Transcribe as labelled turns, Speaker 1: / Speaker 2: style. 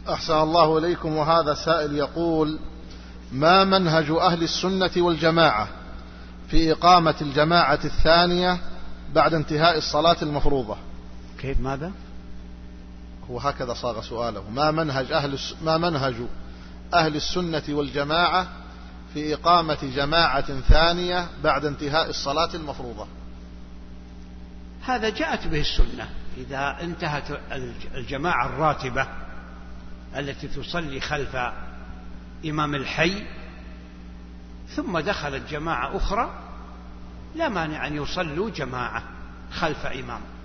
Speaker 1: أحسن الله إليكم. وهذا سائل يقول: ما منهج أهل السنة والجماعة في إقامة الجماعة الثانية بعد انتهاء الصلاة المفروضة؟
Speaker 2: كيف ماذا؟
Speaker 1: هو هكذا صاغ سؤاله: ما منهج أهل السنة والجماعة في إقامة جماعة ثانية بعد انتهاء الصلاة المفروضة؟
Speaker 2: هذا جاءت به السنة. إذا انتهت الجماعة الراتبة التي تصلي خلف إمام الحي ثم دخلت جماعة أخرى، لا مانع أن يصلوا جماعة خلف إمام.